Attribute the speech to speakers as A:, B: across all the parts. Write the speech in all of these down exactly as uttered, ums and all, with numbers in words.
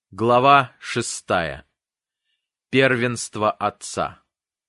A: Глава шестая. Первенство Отца.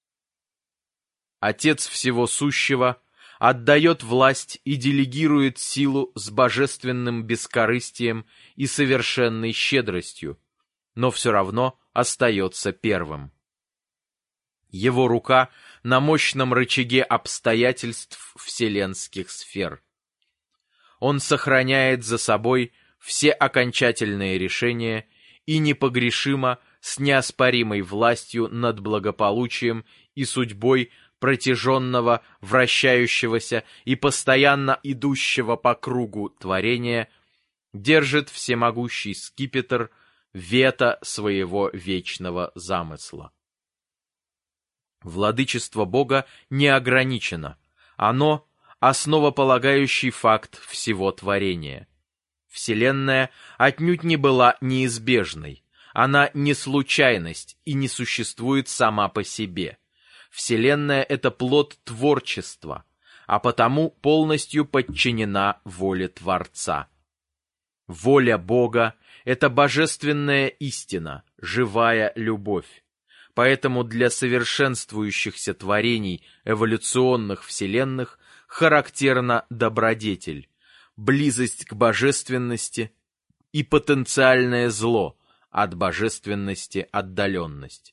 A: Отец всего сущего отдает власть и делегирует силу с божественным бескорыстием и совершенной щедростью, но все равно остается первым. Его рука на мощном рычаге обстоятельств вселенских сфер. Он сохраняет за собой все окончательные решения и непогрешимо, с неоспоримой властью над благополучием и судьбой протяженного, вращающегося и постоянно идущего по кругу творения, держит всемогущий скипетр вето своего вечного замысла. Владычество Бога не ограничено, оно – основополагающий факт всего творения. Вселенная отнюдь не была неизбежной, она не случайность и не существует сама по себе. Вселенная — это плод творчества, а потому полностью подчинена воле Творца. Воля Бога — это божественная истина, живая любовь. Поэтому для совершенствующихся творений эволюционных вселенных характерна добродетель, близость к божественности и потенциальное зло, от божественности отдаленность.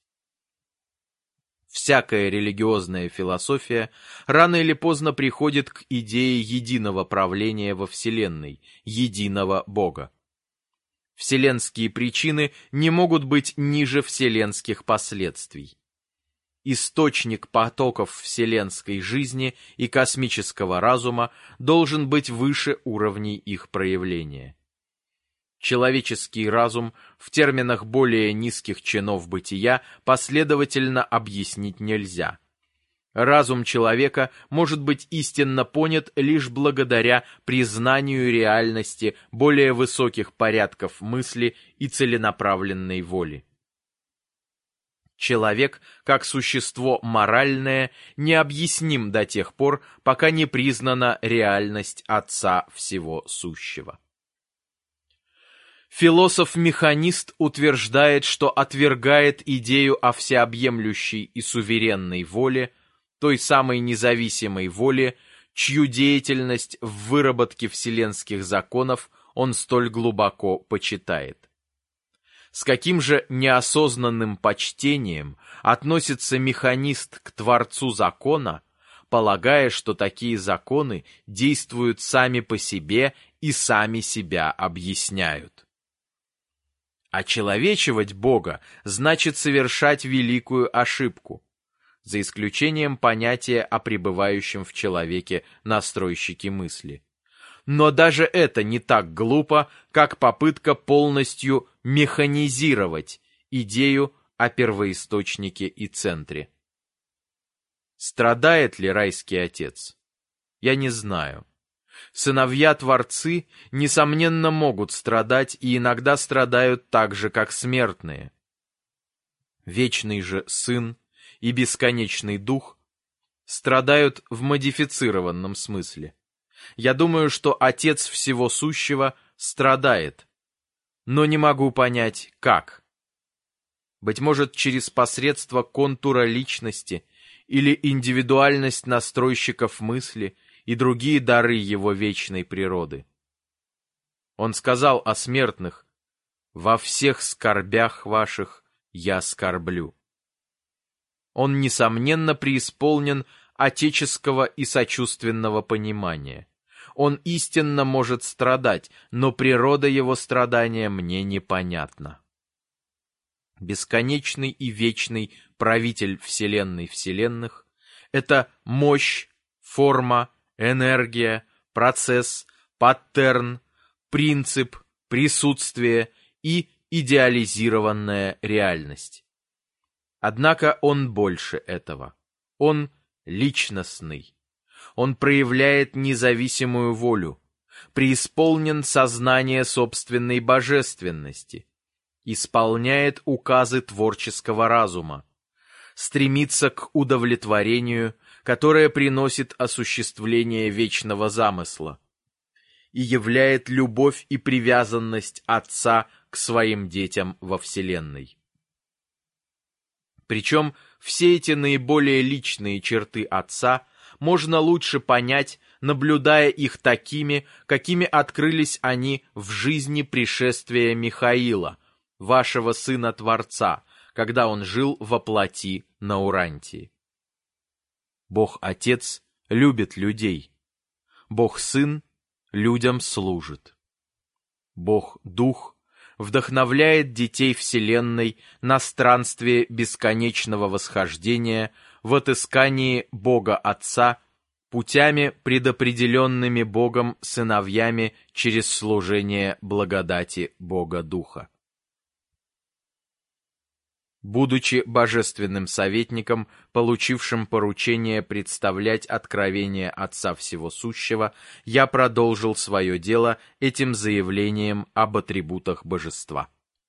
A: Всякая религиозная философия рано или поздно приходит к идее единого правления во Вселенной, единого Бога. Вселенские причины не могут быть ниже вселенских последствий. Источник потоков вселенской жизни и космического разума должен быть выше уровней их проявления. Человеческий разум в терминах более низких чинов бытия последовательно объяснить нельзя. Разум человека может быть истинно понят лишь благодаря признанию реальности более высоких порядков мысли и целенаправленной воли. Человек, как существо моральное, необъясним до тех пор, пока не признана реальность Отца всего сущего. Философ-механист утверждает, что отвергает идею о всеобъемлющей и суверенной воле, той самой независимой воле, чью деятельность в выработке вселенских законов он столь глубоко почитает. С каким же неосознанным почтением относится механист к Творцу закона, полагая, что такие законы действуют сами по себе и сами себя объясняют. Очеловечивать Бога значит совершать великую ошибку, за исключением понятия о пребывающем в человеке настройщике мысли. Но даже это не так глупо, как попытка полностью механизировать идею о первоисточнике и центре. Страдает ли райский отец? Я не знаю. Сыновья-творцы, несомненно, могут страдать и иногда страдают так же, как смертные. Вечный же Сын и бесконечный Дух страдают в модифицированном смысле. Я думаю, что Отец всего сущего страдает, но не могу понять, как. Быть может, через посредство контура личности или индивидуальность настройщиков мысли и другие дары его вечной природы. Он сказал о смертных: «Во всех скорбях ваших я скорблю». Он, несомненно, преисполнен отеческого и сочувственного понимания. Он истинно может страдать, но природа его страдания мне непонятна. Бесконечный и вечный правитель вселенной вселенных — это мощь, форма, энергия, процесс, паттерн, принцип, присутствие и идеализированная реальность. Однако он больше этого. Он личностный. Он проявляет независимую волю, преисполнен сознания собственной божественности, исполняет указы творческого разума, стремится к удовлетворению, которое приносит осуществление вечного замысла, и являет любовь и привязанность Отца к своим детям во Вселенной. Причем все эти наиболее личные черты Отца можно лучше понять, наблюдая их такими, какими открылись они в жизни пришествия Михаила, вашего Сына-Творца, когда он жил во плоти на Урантии. Бог-Отец любит людей. Бог-Сын людям служит. Бог-Дух вдохновляет детей Вселенной на странствие бесконечного восхождения в отыскании Бога Отца путями, предопределенными Богом сыновьями через служение благодати Бога Духа. Будучи божественным советником, получившим поручение представлять откровение Отца Всего Сущего, я продолжил свое дело этим заявлением об атрибутах божества.